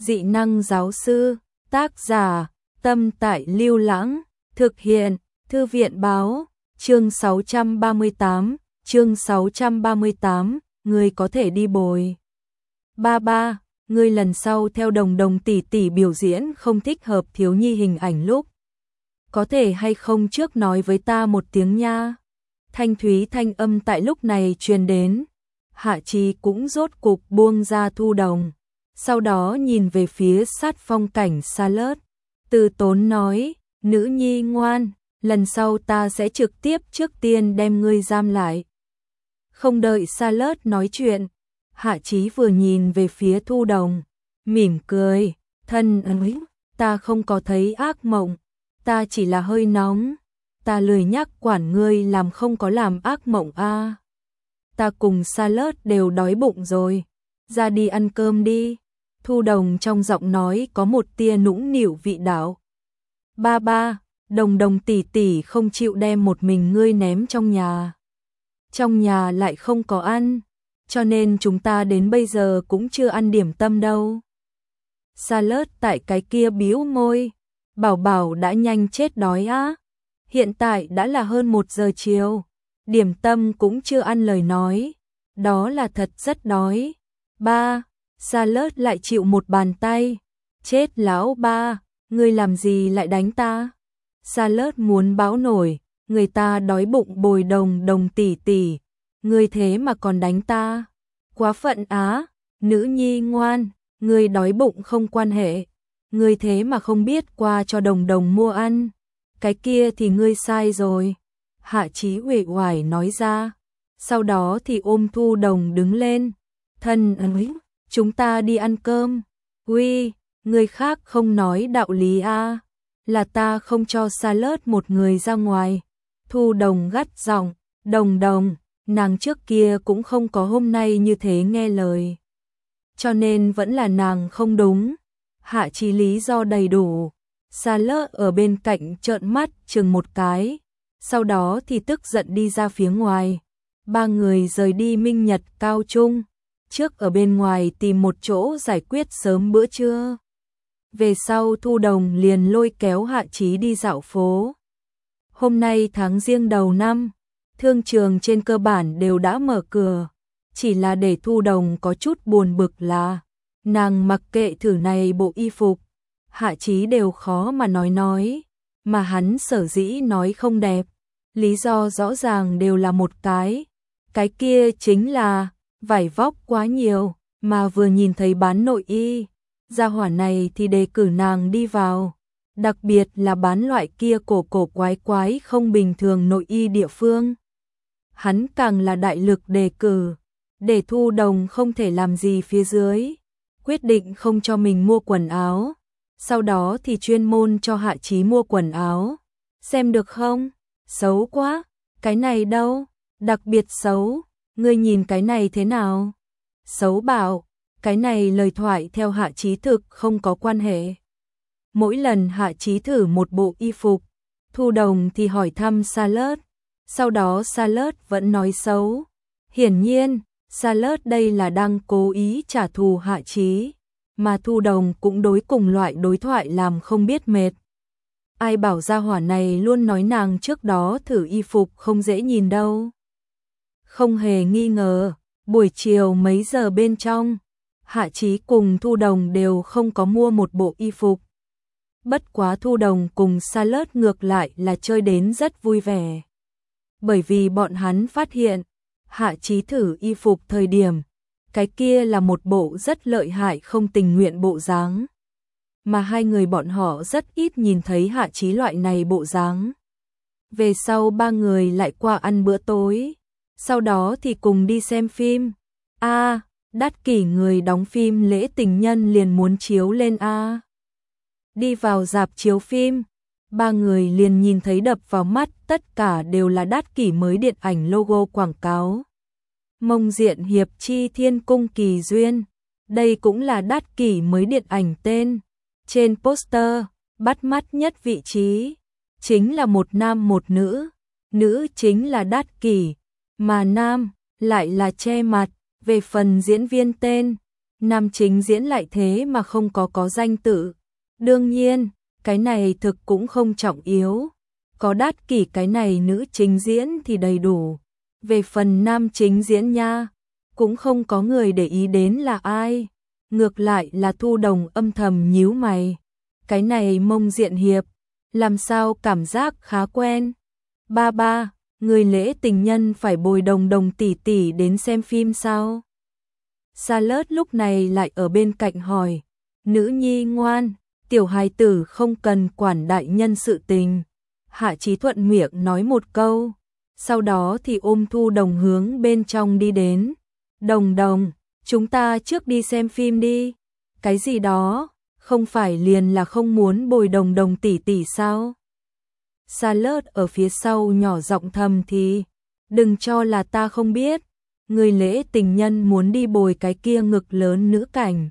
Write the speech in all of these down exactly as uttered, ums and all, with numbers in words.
dị năng giáo sư, tác giả, Tâm Tại Lưu Lãng, thực hiện, Thư viện báo, chương sáu trăm ba mươi tám, chương sáu trăm ba mươi tám, ngươi có thể đi bồi. Ba ba, ngươi lần sau theo Đồng Đồng tỷ tỷ biểu diễn không thích hợp thiếu nhi hình ảnh lúc. Có thể hay không trước nói với ta một tiếng nha. Thanh thúy thanh âm tại lúc này truyền đến. Hạ Chí cũng rốt cục buông ra Thu Đồng. Sau đó nhìn về phía sát phong cảnh Charlotte. Từ tốn nói, nữ nhi ngoan, lần sau ta sẽ trực tiếp trước tiên đem ngươi giam lại. Không đợi Charlotte nói chuyện, Hạ Chí vừa nhìn về phía Thu Đồng, mỉm cười, thân ơi, ta không có thấy ác mộng, ta chỉ là hơi nóng, ta lười nhắc quản ngươi làm không có làm ác mộng a. À. Ta cùng Charlotte đều đói bụng rồi, ra đi ăn cơm đi. Thu Đồng trong giọng nói có một tia nũng nịu vị đạo. Ba ba, Đồng Đồng tỷ tỷ không chịu đem một mình ngươi ném trong nhà. Trong nhà lại không có ăn, cho nên chúng ta đến bây giờ cũng chưa ăn điểm tâm đâu. Charlotte tại cái kia bĩu môi, bảo bảo đã nhanh chết đói á. Hiện tại đã là hơn một giờ chiều, điểm tâm cũng chưa ăn lời nói, đó là thật rất đói. Ba, Charlotte lại chịu một bàn tay, chết lão ba, ngươi làm gì lại đánh ta? Charlotte muốn báo nổi, người ta đói bụng bồi Đồng Đồng tỷ tỷ, ngươi thế mà còn đánh ta, quá phận á, nữ nhi ngoan, ngươi đói bụng không quan hệ, ngươi thế mà không biết qua cho Đồng Đồng mua ăn, cái kia thì ngươi sai rồi. Hạ Chí uể oải nói ra, sau đó thì ôm Thu Đồng đứng lên, thân ơi, chúng ta đi ăn cơm. Uy, người khác không nói đạo lý a, à. Là ta không cho Charlotte một người ra ngoài. Thu Đồng gắt giọng, Đồng Đồng, nàng trước kia cũng không có hôm nay như thế nghe lời. Cho nên vẫn là nàng không đúng. Hạ Chí lý do đầy đủ. Charlotte ở bên cạnh trợn mắt chừng một cái, sau đó thì tức giận đi ra phía ngoài. Ba người rời đi Minh Nhật Cao Trung, trước ở bên ngoài tìm một chỗ giải quyết sớm bữa trưa. Về sau Thu Đồng liền lôi kéo Hạ Chí đi dạo phố. Hôm nay tháng Giêng đầu năm, thương trường trên cơ bản đều đã mở cửa, chỉ là để Thu Đồng có chút buồn bực là nàng mặc kệ thử này bộ y phục, Hạ Chí đều khó mà nói nói, mà hắn sở dĩ nói không đẹp, lý do rõ ràng đều là một cái, cái kia chính là vải vóc quá nhiều, mà vừa nhìn thấy bán nội y, gia hỏa này thì đề cử nàng đi vào, đặc biệt là bán loại kia cổ cổ quái quái không bình thường nội y địa phương. Hắn càng là đại lực đề cử, để Thu Đồng không thể làm gì phía dưới, quyết định không cho mình mua quần áo, sau đó thì chuyên môn cho Hạ Chí mua quần áo. Xem được không? Xấu quá, cái này đâu, đặc biệt xấu, ngươi nhìn cái này thế nào? Xấu bảo, cái này lời thoại theo Hạ Chí thực không có quan hệ. Mỗi lần Hạ Chí thử một bộ y phục, Thu Đồng thì hỏi thăm Charlotte, sau đó Charlotte vẫn nói xấu. Hiển nhiên, Charlotte đây là đang cố ý trả thù Hạ Chí, mà Thu Đồng cũng đối cùng loại đối thoại làm không biết mệt. Ai bảo gia hỏa này luôn nói nàng trước đó thử y phục không dễ nhìn đâu. Không hề nghi ngờ, buổi chiều mấy giờ bên trong, Hạ Chí cùng Thu Đồng đều không có mua một bộ y phục. Bất quá Thu Đồng cùng Charlotte ngược lại là chơi đến rất vui vẻ. Bởi vì bọn hắn phát hiện, Hạ Chí thử y phục thời điểm, cái kia là một bộ rất lợi hại không tình nguyện bộ dáng. Mà hai người bọn họ rất ít nhìn thấy Hạ Chí loại này bộ dáng. Về sau ba người lại qua ăn bữa tối, sau đó thì cùng đi xem phim. A, à, đắt kỷ người đóng phim lễ tình nhân liền muốn chiếu lên a. À. Đi vào rạp chiếu phim, ba người liền nhìn thấy đập vào mắt tất cả đều là đắt kỷ mới điện ảnh logo quảng cáo. Mông Diện Hiệp Chi Thiên Cung Kỳ Duyên, đây cũng là đắt kỷ mới điện ảnh tên. Trên poster, bắt mắt nhất vị trí, chính là một nam một nữ, nữ chính là đắt kỷ, mà nam lại là che mặt. Về phần diễn viên tên, nam chính diễn lại thế mà không có có danh tự. Đương nhiên, cái này thực cũng không trọng yếu. Có Đát Kỷ cái này nữ chính diễn thì đầy đủ. Về phần nam chính diễn nha, cũng không có người để ý đến là ai. Ngược lại là Thu Đồng âm thầm nhíu mày. Cái này Mông Diện Hiệp, làm sao cảm giác khá quen. Ba ba, người lễ tình nhân phải bồi Đồng Đồng tỷ tỷ đến xem phim sao? Charlotte lúc này lại ở bên cạnh hỏi. Nữ nhi ngoan, tiểu hài tử không cần quản đại nhân sự tình. Hạ Chí thuận miệng nói một câu, sau đó thì ôm Thu Đồng hướng bên trong đi đến. Đồng Đồng, chúng ta trước đi xem phim đi. Cái gì đó, không phải liền là không muốn bồi Đồng Đồng tỷ tỷ sao? Charlotte ở phía sau nhỏ giọng thầm thì, đừng cho là ta không biết, người lễ tình nhân muốn đi bồi cái kia ngực lớn nữ cảnh.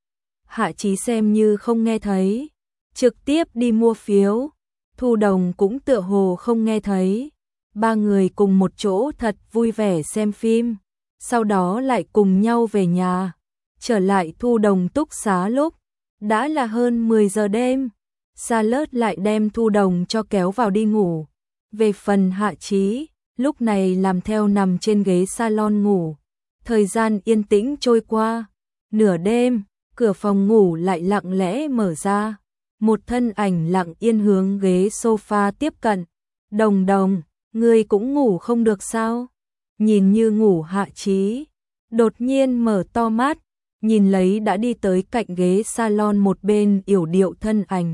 Hạ Chí xem như không nghe thấy, trực tiếp đi mua phiếu. Thu Đồng cũng tựa hồ không nghe thấy. Ba người cùng một chỗ thật vui vẻ xem phim, sau đó lại cùng nhau về nhà. Trở lại Thu Đồng túc xá lúc đã là hơn mười giờ đêm. Charlotte lại đem Thu Đồng cho kéo vào đi ngủ. Về phần Hạ Chí, lúc này làm theo nằm trên ghế salon ngủ. Thời gian yên tĩnh trôi qua. Nửa đêm, cửa phòng ngủ lại lặng lẽ mở ra. Một thân ảnh lặng yên hướng ghế sofa tiếp cận. Đồng Đồng, ngươi cũng ngủ không được sao? Nhìn như ngủ Hạ Chí, đột nhiên mở to mắt, nhìn lấy đã đi tới cạnh ghế salon một bên yểu điệu thân ảnh.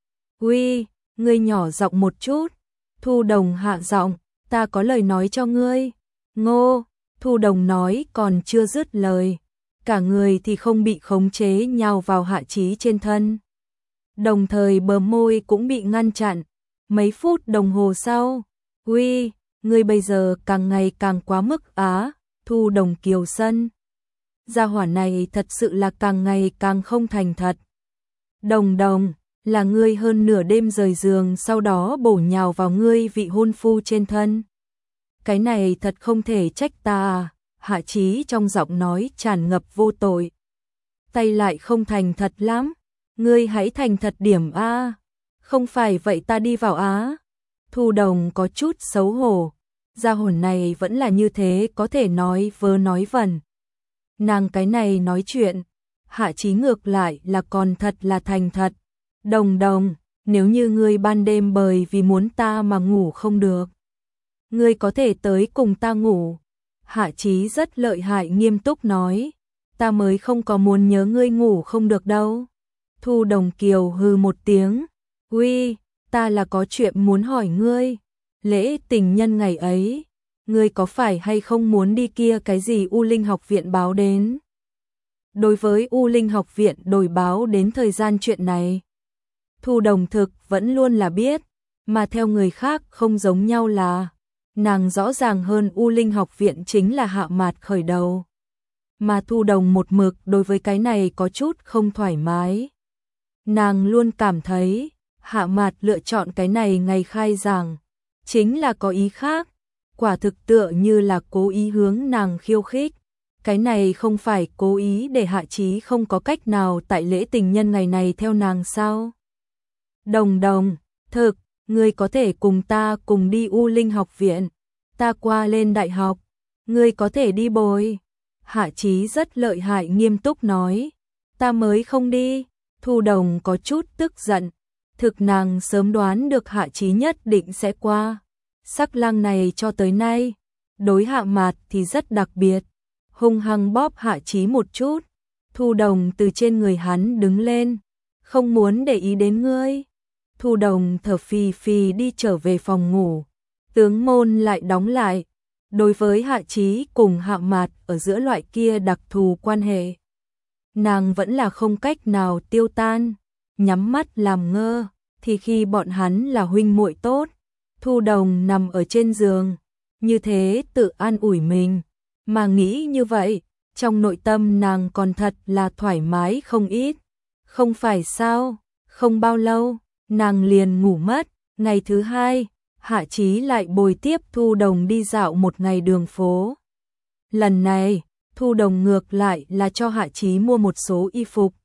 Uy, ngươi nhỏ giọng một chút. Thu Đồng hạ giọng, ta có lời nói cho ngươi. Ngô, Thu Đồng nói còn chưa dứt lời, cả người thì không bị khống chế nhào vào Hạ Chí trên thân. Đồng thời bờ môi cũng bị ngăn chặn. Mấy phút đồng hồ sau, uy, ngươi bây giờ càng ngày càng quá mức á. Thu Đồng kiều sân. Gia hỏa này thật sự là càng ngày càng không thành thật. Đồng Đồng, là ngươi hơn nửa đêm rời giường sau đó bổ nhào vào ngươi vị hôn phu trên thân. Cái này thật không thể trách ta à. Hạ Chí trong giọng nói tràn ngập vô tội. Tay lại không thành thật lắm. Ngươi hãy thành thật điểm a. Không phải vậy ta đi vào á. Thu Đồng có chút xấu hổ. Gia hồn này vẫn là như thế, có thể nói vớ nói vẩn. Nàng cái này nói chuyện, Hạ Chí ngược lại là còn thật là thành thật. Đồng Đồng, nếu như ngươi ban đêm bởi vì muốn ta mà ngủ không được, ngươi có thể tới cùng ta ngủ. Hạ Chí rất lợi hại nghiêm túc nói, ta mới không có muốn nhớ ngươi ngủ không được đâu. Thu Đồng kiều hừ một tiếng, uy, ta là có chuyện muốn hỏi ngươi. Lễ tình nhân ngày ấy, ngươi có phải hay không muốn đi kia cái gì U Linh học viện báo đến? Đối với U Linh học viện đổi báo đến thời gian chuyện này, Thu Đồng thực vẫn luôn là biết, mà theo người khác không giống nhau là, nàng rõ ràng hơn U Linh học viện chính là Hạ Mạt khởi đầu. Mà Thu Đồng một mực đối với cái này có chút không thoải mái. Nàng luôn cảm thấy, Hạ Mạt lựa chọn cái này ngày khai giảng, chính là có ý khác, quả thực tựa như là cố ý hướng nàng khiêu khích. Cái này không phải cố ý để Hạ Chí không có cách nào tại lễ tình nhân ngày này theo nàng sao? Đồng Đồng, thực, ngươi có thể cùng ta cùng đi U Linh học viện, ta qua lên đại học, ngươi có thể đi bồi. Hạ Chí rất lợi hại nghiêm túc nói, ta mới không đi. Thu Đồng có chút tức giận, thực nàng sớm đoán được Hạ Chí nhất định sẽ qua. Sắc lang này cho tới nay, đối Hạ Mạt thì rất đặc biệt, hung hăng bóp Hạ Chí một chút. Thu Đồng từ trên người hắn đứng lên, không muốn để ý đến ngươi. Thu Đồng thở phì phì đi trở về phòng ngủ, tướng môn lại đóng lại. Đối với Hạ Chí cùng Hạ Mạt ở giữa loại kia đặc thù quan hệ, nàng vẫn là không cách nào tiêu tan. Nhắm mắt làm ngơ, thì khi bọn hắn là huynh muội tốt. Thu Đồng nằm ở trên giường, như thế tự an ủi mình, mà nghĩ như vậy, trong nội tâm nàng còn thật là thoải mái không ít. Không phải sao, không bao lâu, nàng liền ngủ mất. Ngày thứ hai, Hạ Chí lại bồi tiếp Thu Đồng đi dạo một ngày đường phố. Lần này, Thu Đồng ngược lại là cho Hạ Chí mua một số y phục,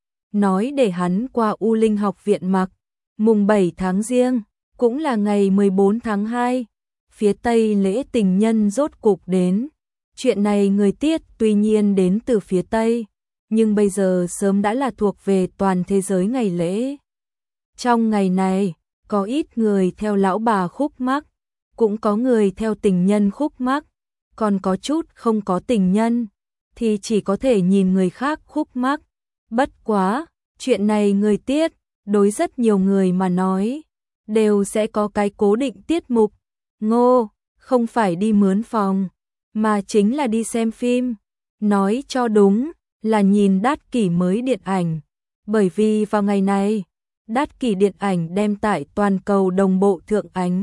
nói để hắn qua U Linh học viện mặc. Mùng bảy tháng Giêng, cũng là ngày mười bốn tháng hai, phía Tây lễ tình nhân rốt cục đến. Chuyện này người Tiết tuy nhiên đến từ phía Tây, nhưng bây giờ sớm đã là thuộc về toàn thế giới ngày lễ. Trong ngày này, có ít người theo lão bà khúc mắc, cũng có người theo tình nhân khúc mắc, còn có chút không có tình nhân, thì chỉ có thể nhìn người khác khúc mắc. Bất quá, chuyện này người Tiết, đối rất nhiều người mà nói, đều sẽ có cái cố định tiết mục. Ngô, không phải đi mướn phòng, mà chính là đi xem phim. Nói cho đúng, là nhìn Đát Kỷ mới điện ảnh. Bởi vì vào ngày này, Đát Kỷ điện ảnh đem tại toàn cầu đồng bộ thượng ánh.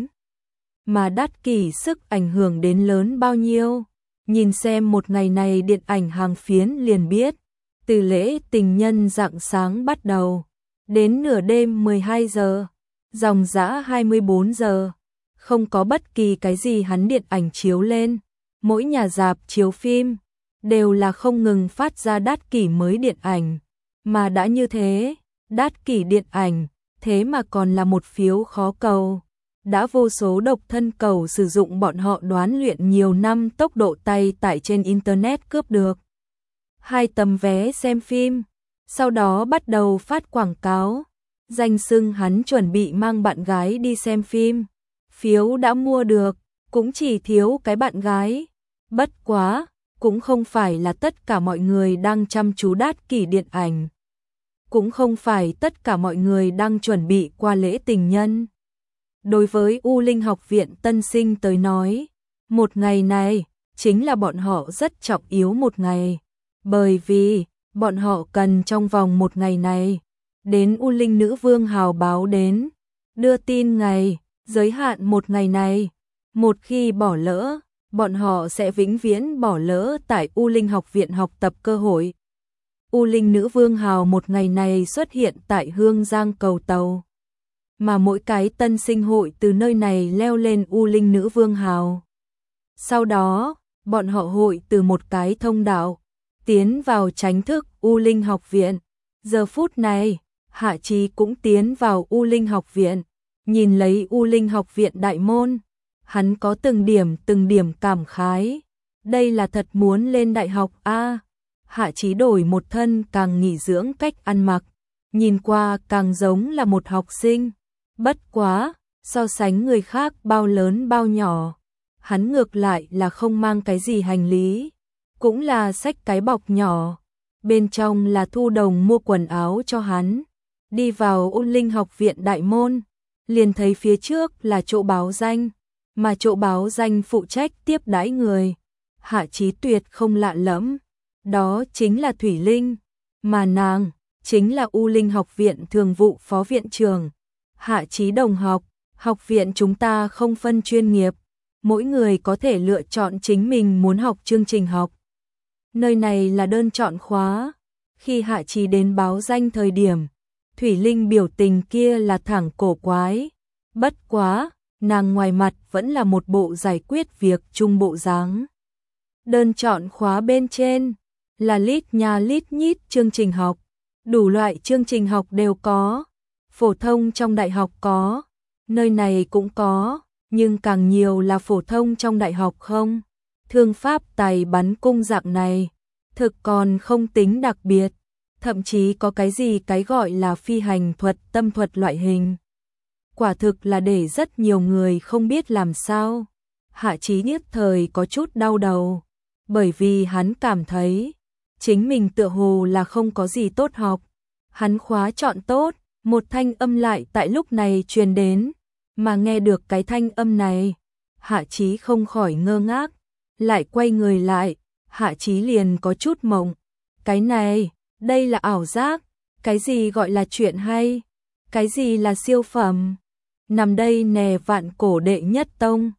Mà Đát Kỷ sức ảnh hưởng đến lớn bao nhiêu, nhìn xem một ngày này điện ảnh hàng phiến liền biết. Từ lễ tình nhân rạng sáng bắt đầu, đến nửa đêm mười hai giờ, dòng dã hai mươi bốn giờ, không có bất kỳ cái gì hắn điện ảnh chiếu lên. Mỗi nhà rạp chiếu phim đều là không ngừng phát ra Đát Kỷ mới điện ảnh. Mà đã như thế, Đát Kỷ điện ảnh, thế mà còn là một phiếu khó cầu. Đã vô số độc thân cầu sử dụng bọn họ đoán luyện nhiều năm tốc độ tay tải trên Internet cướp được hai tấm vé xem phim, sau đó bắt đầu phát quảng cáo, danh xưng hắn chuẩn bị mang bạn gái đi xem phim. Phiếu đã mua được, cũng chỉ thiếu cái bạn gái. Bất quá, cũng không phải là tất cả mọi người đang chăm chú Đát Kỷ điện ảnh. Cũng không phải tất cả mọi người đang chuẩn bị qua lễ tình nhân. Đối với U Linh học viện tân sinh tới nói, một ngày này chính là bọn họ rất trọng yếu một ngày. Bởi vì, bọn họ cần trong vòng một ngày này, đến U Linh nữ vương hào báo đến, đưa tin ngày, giới hạn một ngày này. Một khi bỏ lỡ, bọn họ sẽ vĩnh viễn bỏ lỡ tại U Linh học viện học tập cơ hội. U Linh nữ vương hào một ngày này xuất hiện tại Hương Giang cầu tàu. Mà mỗi cái tân sinh hội từ nơi này leo lên U Linh nữ vương hào. Sau đó, bọn họ hội từ một cái thông đạo, tiến vào tránh thức U Linh học viện. Giờ phút này, Hạ Chí cũng tiến vào U Linh học viện, nhìn lấy U Linh học viện đại môn. Hắn có từng điểm từng điểm cảm khái. Đây là thật muốn lên đại học a. À, Hạ Chí đổi một thân càng nghỉ dưỡng cách ăn mặc, nhìn qua càng giống là một học sinh. Bất quá, so sánh người khác bao lớn bao nhỏ, hắn ngược lại là không mang cái gì hành lý, cũng là xách cái bọc nhỏ, bên trong là Thu Đồng mua quần áo cho hắn. Đi vào U Linh học viện đại môn, liền thấy phía trước là chỗ báo danh, mà chỗ báo danh phụ trách tiếp đãi người. Hạ Chí tuyệt không lạ lẫm, đó chính là Thủy Linh, mà nàng chính là U Linh học viện thường vụ phó viện trưởng. Hạ Chí đồng học, học viện chúng ta không phân chuyên nghiệp, mỗi người có thể lựa chọn chính mình muốn học chương trình học. Nơi này là đơn chọn khóa. Khi Hạ Chí đến báo danh thời điểm, Thủy Linh biểu tình kia là thẳng cổ quái. Bất quá, nàng ngoài mặt vẫn là một bộ giải quyết việc chung bộ dáng. Đơn chọn khóa bên trên là lít nha lít nhít chương trình học, đủ loại chương trình học đều có, phổ thông trong đại học có, nơi này cũng có, nhưng càng nhiều là phổ thông trong đại học không. Thương pháp tài bắn cung dạng này, thực còn không tính đặc biệt, thậm chí có cái gì cái gọi là phi hành thuật, tâm thuật loại hình. Quả thực là để rất nhiều người không biết làm sao. Hạ Chí nhất thời có chút đau đầu, bởi vì hắn cảm thấy chính mình tựa hồ là không có gì tốt học. Hắn khóa chọn tốt, một thanh âm lại tại lúc này truyền đến, mà nghe được cái thanh âm này, Hạ Chí không khỏi ngơ ngác, lại quay người lại, Hạ Chí liền có chút mộng. Cái này, đây là ảo giác, cái gì gọi là chuyện hay, cái gì là siêu phẩm. Nằm đây nè vạn cổ đệ nhất tông,